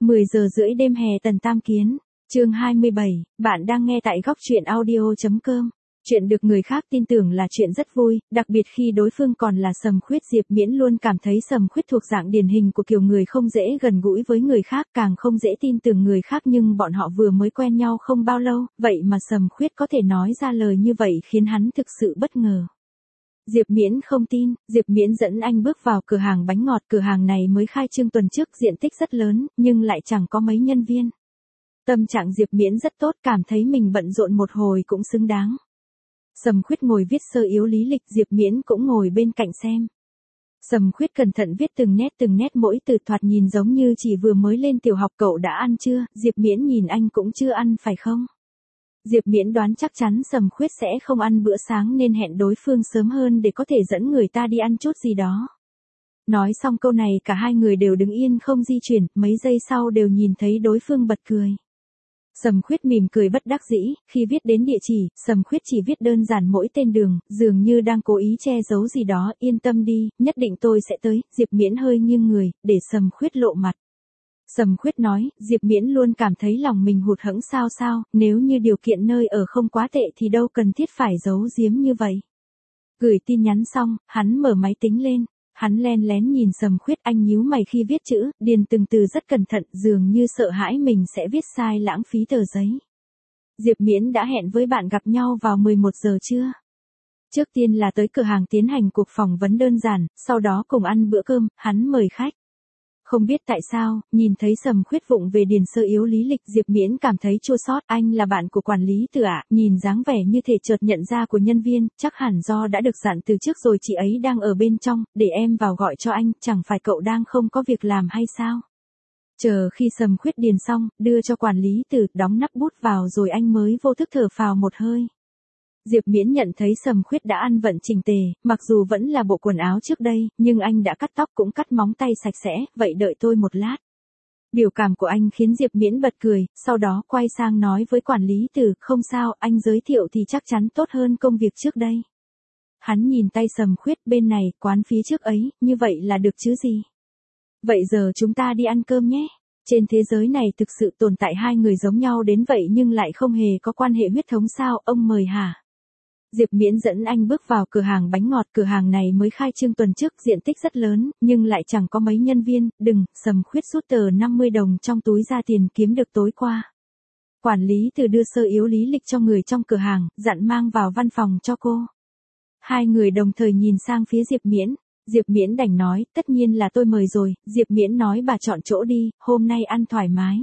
10 giờ rưỡi đêm hè Tần Tam Kiến, chương 27, bạn đang nghe tại góc truyện audio.com. Chuyện được người khác tin tưởng là chuyện rất vui, đặc biệt khi đối phương còn là Sầm Khuyết. Diệp Miễn luôn cảm thấy Sầm Khuyết thuộc dạng điển hình của kiểu người không dễ gần gũi với người khác, càng không dễ tin tưởng người khác, nhưng bọn họ vừa mới quen nhau không bao lâu, vậy mà Sầm Khuyết có thể nói ra lời như vậy khiến hắn thực sự bất ngờ. Diệp Miễn không tin, Diệp Miễn dẫn anh bước vào cửa hàng bánh ngọt. Cửa hàng này mới khai trương tuần trước, diện tích rất lớn, nhưng lại chẳng có mấy nhân viên. Tâm trạng Diệp Miễn rất tốt, cảm thấy mình bận rộn một hồi cũng xứng đáng. Sầm Khuyết ngồi viết sơ yếu lý lịch, Diệp Miễn cũng ngồi bên cạnh xem. Sầm Khuyết cẩn thận viết từng nét mỗi từ, thoạt nhìn giống như chỉ vừa mới lên tiểu học. Cậu đã ăn chưa? Diệp Miễn nhìn anh, cũng chưa ăn phải không? Diệp Miễn đoán chắc chắn Sầm Khuyết sẽ không ăn bữa sáng nên hẹn đối phương sớm hơn để có thể dẫn người ta đi ăn chút gì đó. Nói xong câu này cả hai người đều đứng yên không di chuyển, mấy giây sau đều nhìn thấy đối phương bật cười. Sầm Khuyết mỉm cười bất đắc dĩ, khi viết đến địa chỉ, Sầm Khuyết chỉ viết đơn giản mỗi tên đường, dường như đang cố ý che giấu gì đó. Yên tâm đi, nhất định tôi sẽ tới. Diệp Miễn hơi nghiêng người, để Sầm Khuyết lộ mặt. Sầm Khuyết nói, Diệp Miễn luôn cảm thấy lòng mình hụt hẫng sao, nếu như điều kiện nơi ở không quá tệ thì đâu cần thiết phải giấu giếm như vậy. Gửi tin nhắn xong, hắn mở máy tính lên, hắn len lén nhìn Sầm Khuyết, anh nhíu mày khi viết chữ, điền từng từ rất cẩn thận, dường như sợ hãi mình sẽ viết sai lãng phí tờ giấy. Diệp Miễn đã hẹn với bạn gặp nhau vào 11 giờ trưa. Trước tiên là tới cửa hàng tiến hành cuộc phỏng vấn đơn giản, sau đó cùng ăn bữa cơm, hắn mời khách. Không biết tại sao, nhìn thấy Sầm Khuyết vụng về điền sơ yếu lý lịch, Diệp Miễn cảm thấy chua xót. Anh là bạn của quản lý Từ ạ, nhìn dáng vẻ như thể chợt nhận ra của nhân viên, chắc hẳn do đã được dặn từ trước rồi. Chị ấy đang ở bên trong, để em vào gọi cho anh, chẳng phải cậu đang không có việc làm hay sao? Chờ khi Sầm Khuyết điền xong, đưa cho quản lý Từ, đóng nắp bút vào rồi anh mới vô thức thở phào một hơi. Diệp Miễn nhận thấy Sầm Khuyết đã ăn vận chỉnh tề, mặc dù vẫn là bộ quần áo trước đây, nhưng anh đã cắt tóc cũng cắt móng tay sạch sẽ. Vậy đợi tôi một lát. Biểu cảm của anh khiến Diệp Miễn bật cười, sau đó quay sang nói với quản lý Từ, không sao, anh giới thiệu thì chắc chắn tốt hơn công việc trước đây. Hắn nhìn tay Sầm Khuyết, bên này, quán phía trước ấy, như vậy là được chứ gì? Vậy giờ chúng ta đi ăn cơm nhé. Trên thế giới này thực sự tồn tại hai người giống nhau đến vậy nhưng lại không hề có quan hệ huyết thống sao, ông mời hả? Diệp Miễn dẫn anh bước vào cửa hàng bánh ngọt. Cửa hàng này mới khai trương tuần trước, diện tích rất lớn, nhưng lại chẳng có mấy nhân viên. Sầm Khuyết rút tờ 50 đồng trong túi ra, tiền kiếm được tối qua. Quản lý Từ đưa sơ yếu lý lịch cho người trong cửa hàng, dặn mang vào văn phòng cho cô. Hai người đồng thời nhìn sang phía Diệp Miễn. Diệp Miễn đành nói, tất nhiên là tôi mời rồi. Diệp Miễn nói, bà chọn chỗ đi, hôm nay ăn thoải mái.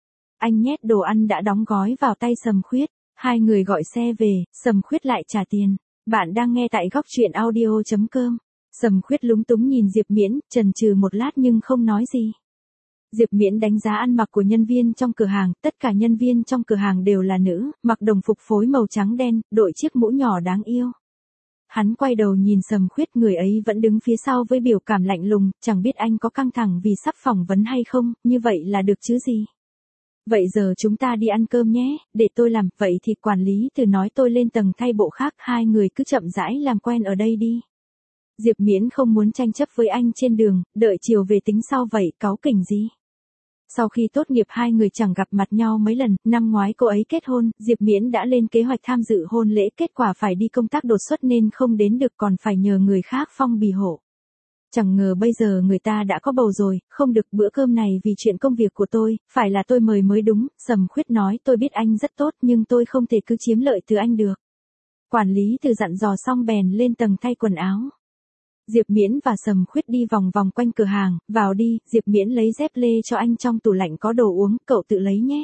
Anh nhét đồ ăn đã đóng gói vào tay Sầm Khuyết. Hai người gọi xe về, Sầm Khuyết lại trả tiền. Bạn đang nghe tại góc truyện audio.com. Sầm Khuyết lúng túng nhìn Diệp Miễn, chần chừ một lát nhưng không nói gì. Diệp Miễn đánh giá ăn mặc của nhân viên trong cửa hàng, tất cả nhân viên trong cửa hàng đều là nữ, mặc đồng phục phối màu trắng đen, đội chiếc mũ nhỏ đáng yêu. Hắn quay đầu nhìn Sầm Khuyết, người ấy vẫn đứng phía sau với biểu cảm lạnh lùng, chẳng biết anh có căng thẳng vì sắp phỏng vấn hay không, như vậy là được chứ gì. Vậy giờ chúng ta đi ăn cơm nhé, để tôi làm. Vậy thì quản lý Từ nói tôi lên tầng thay bộ khác, hai người cứ chậm rãi làm quen ở đây đi. Diệp Miễn không muốn tranh chấp với anh trên đường, đợi chiều về tính sau. Vậy cáu kỉnh gì? Sau khi tốt nghiệp hai người chẳng gặp mặt nhau mấy lần, năm ngoái cô ấy kết hôn, Diệp Miễn đã lên kế hoạch tham dự hôn lễ, kết quả phải đi công tác đột xuất nên không đến được, còn phải nhờ người khác phong bì hộ. Chẳng ngờ bây giờ người ta đã có bầu rồi, không được. Bữa cơm này vì chuyện công việc của tôi, phải là tôi mời mới đúng. Sầm Khuyết nói, tôi biết anh rất tốt nhưng tôi không thể cứ chiếm lợi từ anh được. Quản lý Từ dặn dò xong bèn lên tầng thay quần áo. Diệp Miễn và Sầm Khuyết đi vòng vòng quanh cửa hàng, vào đi. Diệp Miễn lấy dép lê cho anh, trong tủ lạnh có đồ uống, cậu tự lấy nhé.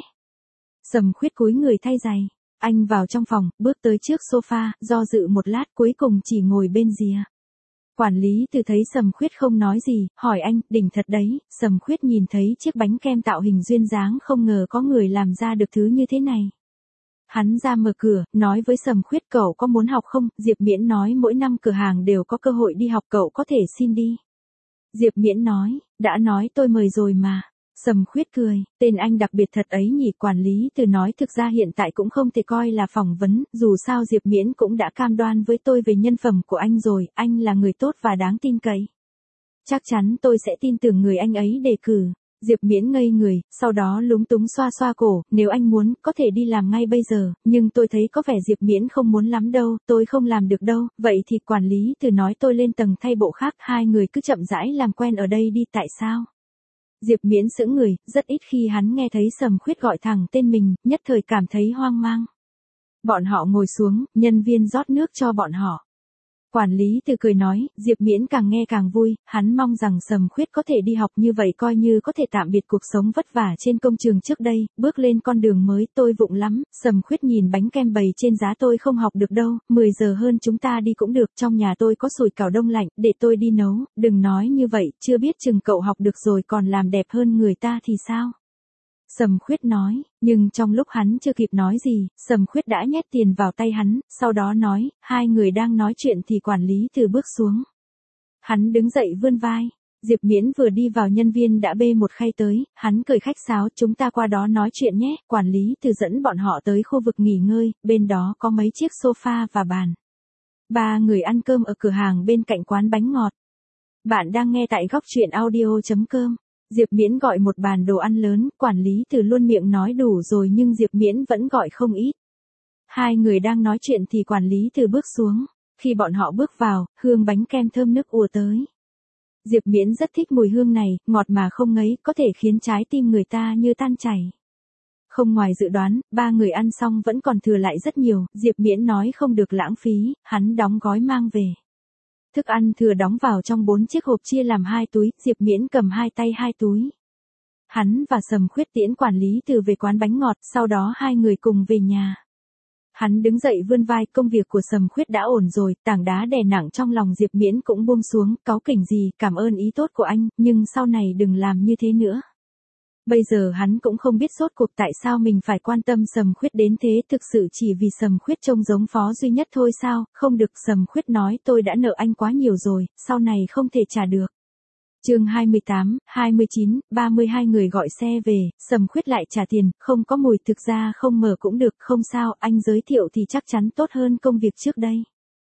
Sầm Khuyết cúi người thay giày. Anh vào trong phòng, bước tới trước sofa, do dự một lát cuối cùng chỉ ngồi bên rìa. Quản lý Từ thấy Sầm Khuyết không nói gì, hỏi anh, đỉnh thật đấy. Sầm Khuyết nhìn thấy chiếc bánh kem tạo hình duyên dáng, không ngờ có người làm ra được thứ như thế này. Hắn ra mở cửa, nói với Sầm Khuyết, cậu có muốn học không? Diệp Miễn nói, mỗi năm cửa hàng đều có cơ hội đi học, cậu có thể xin đi. Diệp Miễn nói, đã nói tôi mời rồi mà. Sầm Khuyết cười, tên anh đặc biệt thật ấy nhỉ. Quản lý Từ nói, thực ra hiện tại cũng không thể coi là phỏng vấn, dù sao Diệp Miễn cũng đã cam đoan với tôi về nhân phẩm của anh rồi, anh là người tốt và đáng tin cậy. Chắc chắn tôi sẽ tin tưởng người anh ấy đề cử. Diệp Miễn ngây người, sau đó lúng túng xoa xoa cổ, nếu anh muốn, có thể đi làm ngay bây giờ, nhưng tôi thấy có vẻ Diệp Miễn không muốn lắm đâu, tôi không làm được đâu, vậy thì quản lý từ nói tôi lên tầng thay bộ khác, hai người cứ chậm rãi làm quen ở đây đi, tại sao? Diệp Miễn sững người, rất ít khi hắn nghe thấy Sầm Khuyết gọi thẳng tên mình, nhất thời cảm thấy hoang mang. Bọn họ ngồi xuống, nhân viên rót nước cho bọn họ. Quản lý từ cười nói, Diệp Miễn càng nghe càng vui, hắn mong rằng Sầm Khuyết có thể đi học như vậy coi như có thể tạm biệt cuộc sống vất vả trên công trường trước đây, bước lên con đường mới, tôi vụng lắm, Sầm Khuyết nhìn bánh kem bày trên giá tôi không học được đâu, 10 giờ hơn chúng ta đi cũng được, trong nhà tôi có sủi cảo đông lạnh, để tôi đi nấu, đừng nói như vậy, chưa biết chừng cậu học được rồi còn làm đẹp hơn người ta thì sao? Sầm Khuyết nói, nhưng trong lúc hắn chưa kịp nói gì, Sầm Khuyết đã nhét tiền vào tay hắn, sau đó nói, hai người đang nói chuyện thì quản lý từ bước xuống. Hắn đứng dậy vươn vai, Diệp Miễn vừa đi vào nhân viên đã bê một khay tới, hắn cười khách sáo, chúng ta qua đó nói chuyện nhé, quản lý từ dẫn bọn họ tới khu vực nghỉ ngơi, bên đó có mấy chiếc sofa và bàn. Ba người ăn cơm ở cửa hàng bên cạnh quán bánh ngọt. Bạn đang nghe tại góc truyện audio.com. Diệp Miễn gọi một bàn đồ ăn lớn, quản lý từ luôn miệng nói đủ rồi nhưng Diệp Miễn vẫn gọi không ít. Hai người đang nói chuyện thì quản lý từ bước xuống. Khi bọn họ bước vào, hương bánh kem thơm nức ùa tới. Diệp Miễn rất thích mùi hương này, ngọt mà không ngấy, có thể khiến trái tim người ta như tan chảy. Không ngoài dự đoán, ba người ăn xong vẫn còn thừa lại rất nhiều, Diệp Miễn nói không được lãng phí, hắn đóng gói mang về. Thức ăn thừa đóng vào trong 4 chiếc hộp chia làm 2 túi, Diệp Miễn cầm hai tay 2 túi. Hắn và Sầm Khuyết tiễn quản lý từ về quán bánh ngọt, sau đó hai người cùng về nhà. Hắn đứng dậy vươn vai, công việc của Sầm Khuyết đã ổn rồi, tảng đá đè nặng trong lòng Diệp Miễn cũng buông xuống, cáu kỉnh gì, cảm ơn ý tốt của anh, nhưng sau này đừng làm như thế nữa. Bây giờ hắn cũng không biết rốt cuộc tại sao mình phải quan tâm Sầm Khuyết đến thế, thực sự chỉ vì Sầm Khuyết trông giống Phó Duy Nhất thôi sao, không được, Sầm Khuyết nói tôi đã nợ anh quá nhiều rồi, sau này không thể trả được. Chương 28, 29, 32 người gọi xe về, Sầm Khuyết lại trả tiền, không có mùi, thực ra không mở cũng được, không sao, anh giới thiệu thì chắc chắn tốt hơn công việc trước đây.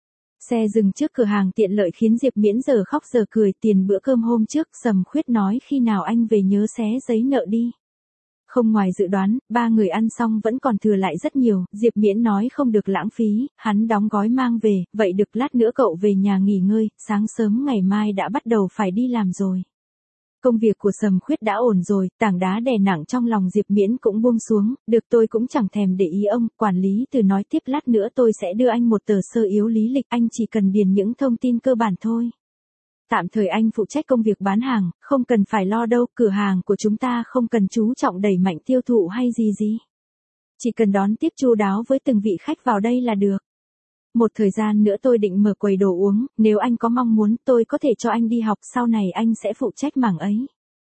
Xe dừng trước cửa hàng tiện lợi khiến Diệp Miễn giờ khóc giờ cười, tiền bữa cơm hôm trước, Sầm Khuyết nói khi nào anh về nhớ xé giấy nợ đi. Không ngoài dự đoán, ba người ăn xong vẫn còn thừa lại rất nhiều, Diệp Miễn nói không được lãng phí, hắn đóng gói mang về, vậy được lát nữa cậu về nhà nghỉ ngơi, sáng sớm ngày mai đã bắt đầu phải đi làm rồi. Công việc của Sầm Khuyết đã ổn rồi, tảng đá đè nặng trong lòng Diệp Miễn cũng buông xuống, được tôi cũng chẳng thèm để ý ông, quản lý từ nói tiếp lát nữa tôi sẽ đưa anh một tờ sơ yếu lý lịch, anh chỉ cần điền những thông tin cơ bản thôi. Tạm thời anh phụ trách công việc bán hàng, không cần phải lo đâu, cửa hàng của chúng ta không cần chú trọng đẩy mạnh tiêu thụ hay gì. Chỉ cần đón tiếp chu đáo với từng vị khách vào đây là được. Một thời gian nữa tôi định mở quầy đồ uống, nếu anh có mong muốn tôi có thể cho anh đi học, sau này anh sẽ phụ trách mảng ấy.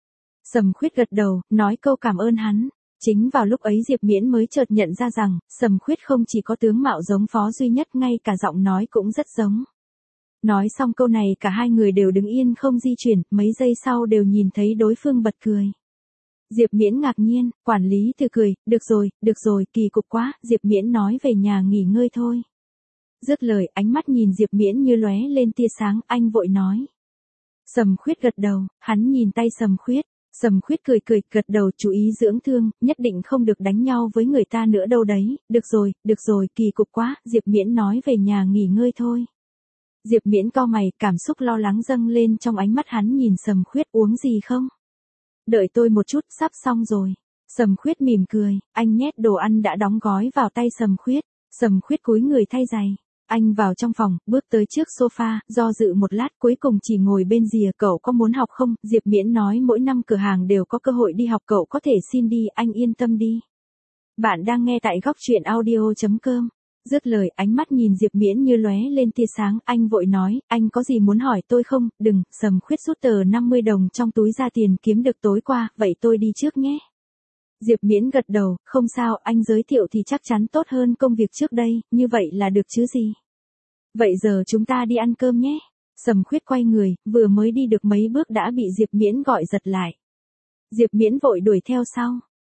Sầm Khuyết gật đầu, nói câu cảm ơn hắn. Chính vào lúc ấy Diệp Miễn mới chợt nhận ra rằng, Sầm Khuyết không chỉ có tướng mạo giống Phó Duy Nhất, ngay cả giọng nói cũng rất giống. Nói xong câu này cả hai người đều đứng yên không di chuyển, mấy giây sau đều nhìn thấy đối phương bật cười. Diệp Miễn ngạc nhiên, quản lý từ cười, được rồi, kỳ cục quá, Diệp Miễn nói về nhà nghỉ ngơi thôi. Dứt lời, ánh mắt nhìn Diệp Miễn như lóe lên tia sáng, anh vội nói. Sầm Khuyết gật đầu, hắn nhìn tay Sầm Khuyết cười, gật đầu, chú ý dưỡng thương, nhất định không được đánh nhau với người ta nữa đâu đấy, được rồi, kỳ cục quá, Diệp Miễn nói về nhà nghỉ ngơi thôi. Diệp Miễn cau mày, cảm xúc lo lắng dâng lên trong ánh mắt hắn nhìn Sầm Khuyết, uống gì không? Đợi tôi một chút, sắp xong rồi. Sầm Khuyết mỉm cười, anh nhét đồ ăn đã đóng gói vào tay Sầm Khuyết cúi người thay giày. Anh vào trong phòng, bước tới trước sofa, do dự một lát cuối cùng chỉ ngồi bên rìa, cậu có muốn học không? Diệp Miễn nói mỗi năm cửa hàng đều có cơ hội đi học, cậu có thể xin đi, anh yên tâm đi. Bạn đang nghe tại góc truyện audio.com. Dứt lời, ánh mắt nhìn Diệp Miễn như lóe lên tia sáng, anh vội nói, anh có gì muốn hỏi tôi không? Đừng, Sầm Khuyết rút tờ 50 đồng trong túi ra, tiền kiếm được tối qua, vậy tôi đi trước nhé. Diệp Miễn gật đầu, không sao, anh giới thiệu thì chắc chắn tốt hơn công việc trước đây, như vậy là được chứ gì. Vậy giờ chúng ta đi ăn cơm nhé. Sầm Khuyết quay người, vừa mới đi được mấy bước đã bị Diệp Miễn gọi giật lại. Diệp Miễn vội đuổi theo sau.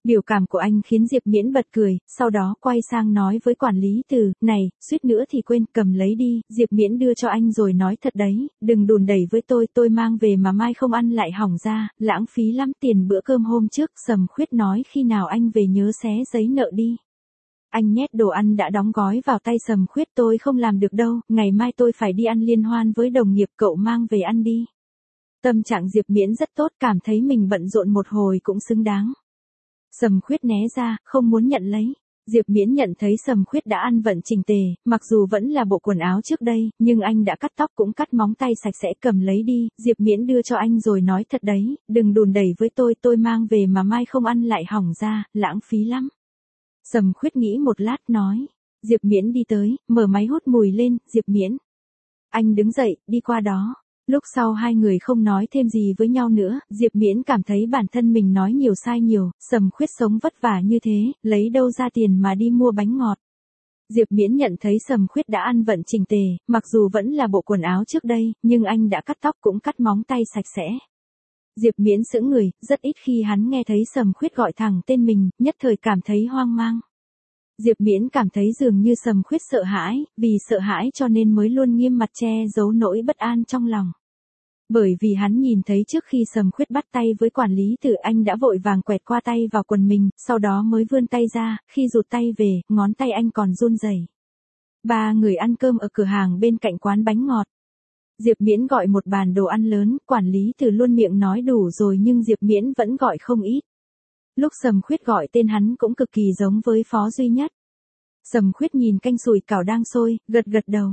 Biểu cảm của anh khiến Diệp Miễn bật cười, sau đó quay sang nói với quản lý Từ, này, suýt nữa thì quên, cầm lấy đi, Diệp Miễn đưa cho anh rồi nói thật đấy, đừng đùn đẩy với tôi mang về mà mai không ăn lại hỏng ra, lãng phí lắm tiền bữa cơm hôm trước, Sầm Khuyết nói khi nào anh về nhớ xé giấy nợ đi. Anh nhét đồ ăn đã đóng gói vào tay Sầm Khuyết, tôi không làm được đâu, ngày mai tôi phải đi ăn liên hoan với đồng nghiệp, cậu mang về ăn đi. Tâm trạng Diệp Miễn rất tốt, cảm thấy mình bận rộn một hồi cũng xứng đáng. Sầm Khuyết né ra, không muốn nhận lấy. Diệp Miễn nhận thấy Sầm Khuyết đã ăn vận chỉnh tề, mặc dù vẫn là bộ quần áo trước đây, nhưng anh đã cắt tóc cũng cắt móng tay sạch sẽ, cầm lấy đi, Diệp Miễn đưa cho anh rồi nói thật đấy, đừng đùn đẩy với tôi mang về mà mai không ăn lại hỏng ra, lãng phí lắm. Sầm Khuyết nghĩ một lát nói. Diệp Miễn đi tới, mở máy hút mùi lên, Diệp Miễn. Anh đứng dậy, đi qua đó. Lúc sau hai người không nói thêm gì với nhau nữa, Diệp Miễn cảm thấy bản thân mình nói nhiều sai nhiều, Sầm Khuyết sống vất vả như thế, lấy đâu ra tiền mà đi mua bánh ngọt. Diệp Miễn nhận thấy Sầm Khuyết đã ăn vận chỉnh tề, mặc dù vẫn là bộ quần áo trước đây, nhưng anh đã cắt tóc cũng cắt móng tay sạch sẽ. Diệp Miễn sững người, rất ít khi hắn nghe thấy Sầm Khuyết gọi thẳng tên mình, nhất thời cảm thấy hoang mang. Diệp Miễn cảm thấy dường như Sầm Khuyết sợ hãi, vì sợ hãi cho nên mới luôn nghiêm mặt che giấu nỗi bất an trong lòng. Bởi vì hắn nhìn thấy trước khi Sầm Khuyết bắt tay với quản lý Từ, anh đã vội vàng quẹt qua tay vào quần mình, sau đó mới vươn tay ra, khi rụt tay về, ngón tay anh còn run rẩy. Ba người ăn cơm ở cửa hàng bên cạnh quán bánh ngọt. Diệp Miễn gọi một bàn đồ ăn lớn, quản lý Từ luôn miệng nói đủ rồi nhưng Diệp Miễn vẫn gọi không ít. Lúc Sầm Khuyết gọi tên hắn cũng cực kỳ giống với Phó Duy Nhất. Sầm Khuyết nhìn canh sủi cảo đang sôi, gật gật đầu.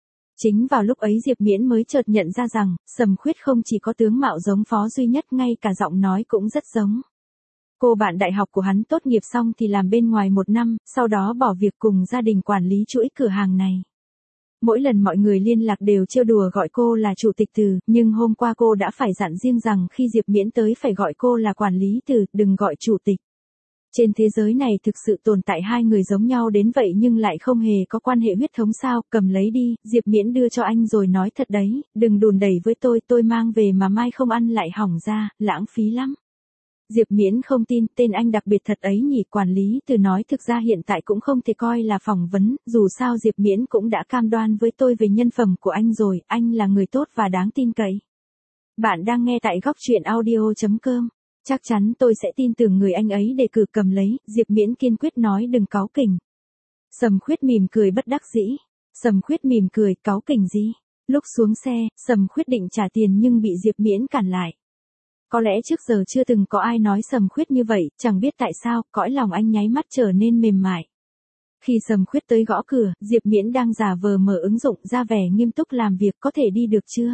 Chính vào lúc ấy Diệp Miễn mới chợt nhận ra rằng, Sầm Khuyết không chỉ có tướng mạo giống Phó Duy Nhất, ngay cả giọng nói cũng rất giống. Cô bạn đại học của hắn tốt nghiệp xong thì làm bên ngoài 1 năm, sau đó bỏ việc cùng gia đình quản lý chuỗi cửa hàng này. Mỗi lần mọi người liên lạc đều trêu đùa gọi cô là Chủ tịch Từ, nhưng hôm qua cô đã phải dặn riêng rằng khi Diệp Miễn tới phải gọi cô là quản lý Từ, đừng gọi Chủ tịch. Trên thế giới này thực sự tồn tại hai người giống nhau đến vậy nhưng lại không hề có quan hệ huyết thống sao, cầm lấy đi, Diệp Miễn đưa cho anh rồi nói thật đấy, đừng đùn đẩy với tôi mang về mà mai không ăn lại hỏng ra, lãng phí lắm. Diệp Miễn không tin, tên anh đặc biệt thật ấy nhỉ, quản lý Từ nói thực ra hiện tại cũng không thể coi là phỏng vấn, dù sao Diệp Miễn cũng đã cam đoan với tôi về nhân phẩm của anh rồi, anh là người tốt và đáng tin cậy. Bạn đang nghe tại góc truyện audio.com. Chắc chắn tôi sẽ tin tưởng người anh ấy đề cử, cầm lấy, Diệp Miễn kiên quyết nói đừng cáu kỉnh. Sầm Khuyết mỉm cười bất đắc dĩ. Sầm Khuyết mỉm cười, cáu kỉnh gì? Lúc xuống xe, Sầm Khuyết định trả tiền nhưng bị Diệp Miễn cản lại. Có lẽ trước giờ chưa từng có ai nói Sầm Khuyết như vậy, chẳng biết tại sao, cõi lòng anh nháy mắt trở nên mềm mại. Khi Sầm Khuyết tới gõ cửa, Diệp Miễn đang giả vờ mở ứng dụng ra vẻ nghiêm túc làm việc, có thể đi được chưa?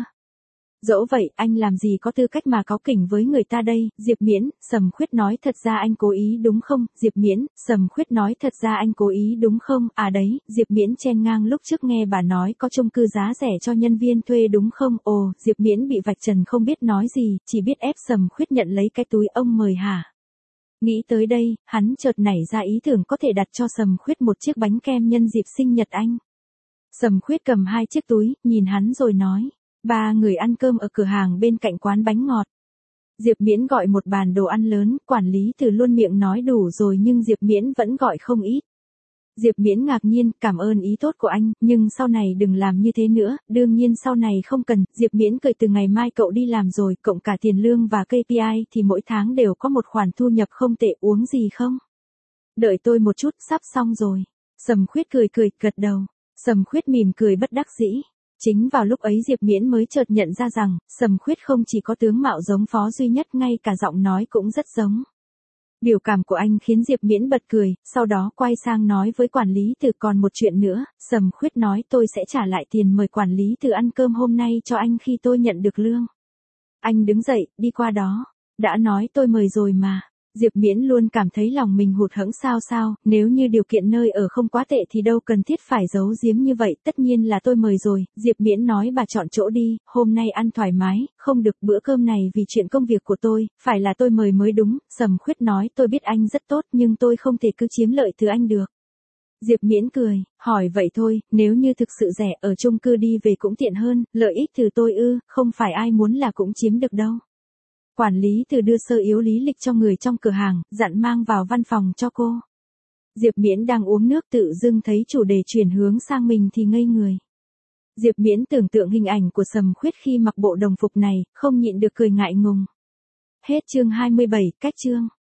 Dẫu vậy, anh làm gì có tư cách mà cáu kỉnh với người ta đây, Diệp Miễn, Sầm Khuyết nói thật ra anh cố ý đúng không, Diệp Miễn, Sầm Khuyết nói thật ra anh cố ý đúng không, à đấy, Diệp Miễn chen ngang lúc trước nghe bà nói có chung cư giá rẻ cho nhân viên thuê đúng không, ồ, Diệp Miễn bị vạch trần không biết nói gì, chỉ biết ép Sầm Khuyết nhận lấy cái túi ông mời hả. Nghĩ tới đây, hắn chợt nảy ra ý tưởng có thể đặt cho Sầm Khuyết một chiếc bánh kem nhân dịp sinh nhật anh. Sầm Khuyết cầm 2 chiếc túi, nhìn hắn rồi nói. Ba người ăn cơm ở cửa hàng bên cạnh quán bánh ngọt. Diệp Miễn gọi một bàn đồ ăn lớn, quản lý Từ luôn miệng nói đủ rồi nhưng Diệp Miễn vẫn gọi không ít. Diệp Miễn ngạc nhiên, cảm ơn ý tốt của anh, nhưng sau này đừng làm như thế nữa, đương nhiên sau này không cần, Diệp Miễn cười, từ ngày mai cậu đi làm rồi, cộng cả tiền lương và KPI thì mỗi tháng đều có một khoản thu nhập không tệ, uống gì không? Đợi tôi một chút, sắp xong rồi. Sầm Khuyết cười, gật đầu. Sầm Khuyết mỉm cười bất đắc dĩ. Chính vào lúc ấy Diệp Miễn mới chợt nhận ra rằng, Sầm Khuyết không chỉ có tướng mạo giống Phó Duy Nhất, ngay cả giọng nói cũng rất giống. Biểu cảm của anh khiến Diệp Miễn bật cười, sau đó quay sang nói với quản lý Từ, còn một chuyện nữa, Sầm Khuyết nói tôi sẽ trả lại tiền mời quản lý Từ ăn cơm hôm nay cho anh khi tôi nhận được lương. Anh đứng dậy, đi qua đó. Đã nói tôi mời rồi mà. Diệp Miễn luôn cảm thấy lòng mình hụt hẫng sao, nếu như điều kiện nơi ở không quá tệ thì đâu cần thiết phải giấu giếm như vậy, tất nhiên là tôi mời rồi, Diệp Miễn nói bà chọn chỗ đi, hôm nay ăn thoải mái, không được, bữa cơm này vì chuyện công việc của tôi, phải là tôi mời mới đúng, Sầm Khuyết nói tôi biết anh rất tốt nhưng tôi không thể cứ chiếm lợi từ anh được. Diệp Miễn cười, hỏi vậy thôi, nếu như thực sự rẻ ở chung cư đi về cũng tiện hơn, lợi ích từ tôi ư, không phải ai muốn là cũng chiếm được đâu. Quản lý Từ đưa sơ yếu lý lịch cho người trong cửa hàng, dặn mang vào văn phòng cho cô. Diệp Miễn đang uống nước tự dưng thấy chủ đề chuyển hướng sang mình thì ngây người. Diệp Miễn tưởng tượng hình ảnh của Sầm Khuyết khi mặc bộ đồng phục này, không nhịn được cười ngại ngùng. Hết chương 27, cách chương.